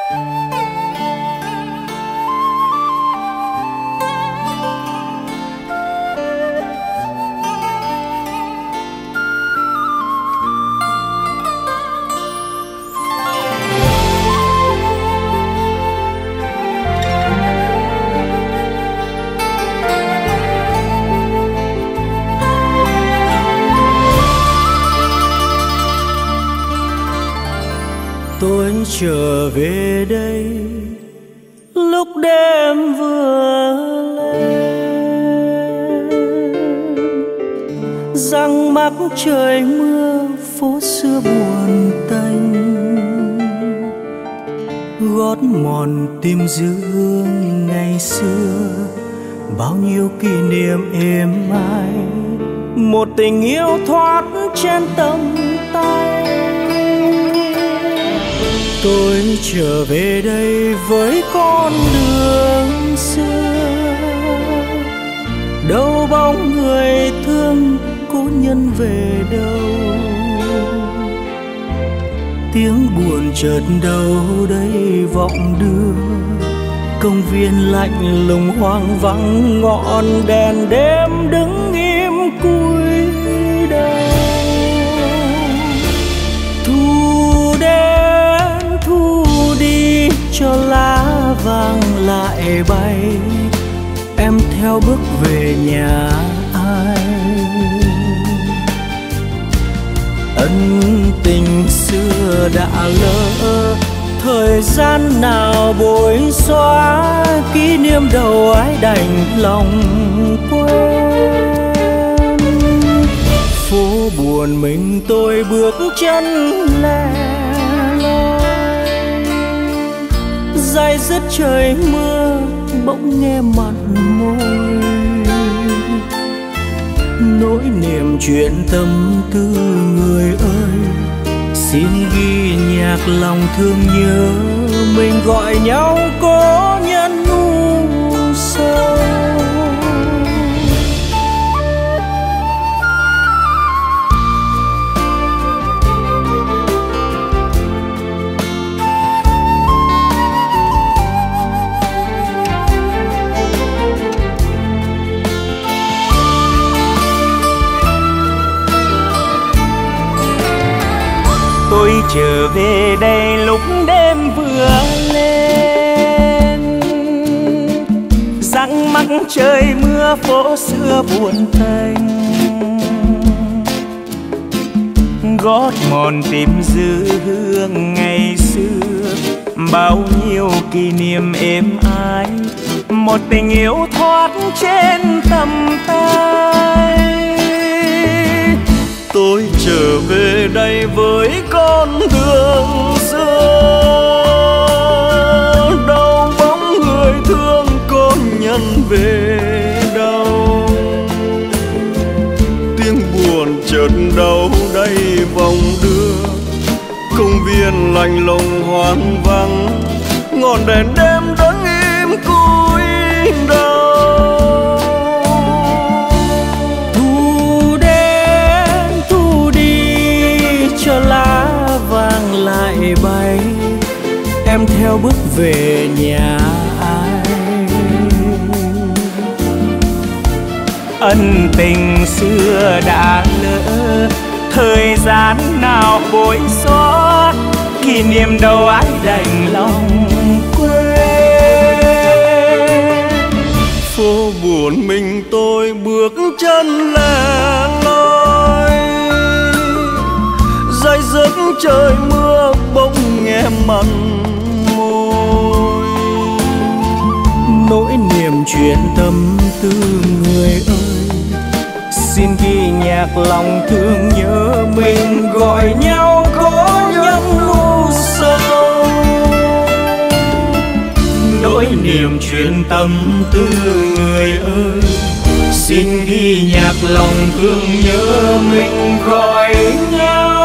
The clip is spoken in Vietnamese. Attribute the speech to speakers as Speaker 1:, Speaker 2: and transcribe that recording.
Speaker 1: Tôi trở về đây lúc đêm vừa lên, răng mắc trời mưa phố xưa buồn tênh, gót mòn tìm giữ hương ngày xưa, bao nhiêu kỷ niệm êm ái, một tình yêu thoát trên tầm tay. Tôi trở về đây với con đường xưa, đâu bóng người thương cố nhân về đâu, tiếng buồn chợt đâu đây vọng đưa, công viên lạnh lùng hoang vắng, ngọn đèn đêm đứng im cúi đầu. Thu đến thu đi cho lá vàng lại bay, em theo bước về nhà ai. Ân tình xưa đã lỡ, thời gian nào bối xóa, kỷ niệm đầu ái đành lòng quên. Phố buồn mình tôi bước chân lẻ loi, day dứt trời mưa bỗng nghe mặn môi, nỗi niềm chuyện tâm tư người ơi, xin ghi nhạc lòng thương nhớ, mình gọi nhau cố nhân u sầu.
Speaker 2: Tôi trở về đây lúc đêm vừa lên, răng mắc trời mưa phố xưa buồn tênh, gót mòn tìm giữ hương ngày xưa, bao nhiêu kỷ niệm êm ái, một tình yêu thoát trên tầm tay.
Speaker 1: Tôi trở về đây với con đường xưa, đâu bóng người thương có nhân về đâu, tiếng buồn chợt đâu đây vòng đưa, công viên lạnh lùng hoang vắng, ngọn đèn đêm đứng im cúi đầu. Cho lá vàng lại bay, em theo bước về nhà ai.
Speaker 2: Ân tình xưa đã lỡ, thời gian nào bối xóa, kỷ niệm đâu ai đành lòng quên.
Speaker 1: Phố buồn mình tôi bước chân lẻ loi, day dứt trời mưa bỗng nghe mặn môi, nỗi niềm chuyện tâm tư người ơi, xin ghi nhạc lòng thương nhớ, mình gọi nhau có nhân u sầu.
Speaker 2: Nỗi niềm chuyện tâm tư người ơi, xin ghi nhạc lòng thương nhớ, mình gọi nhau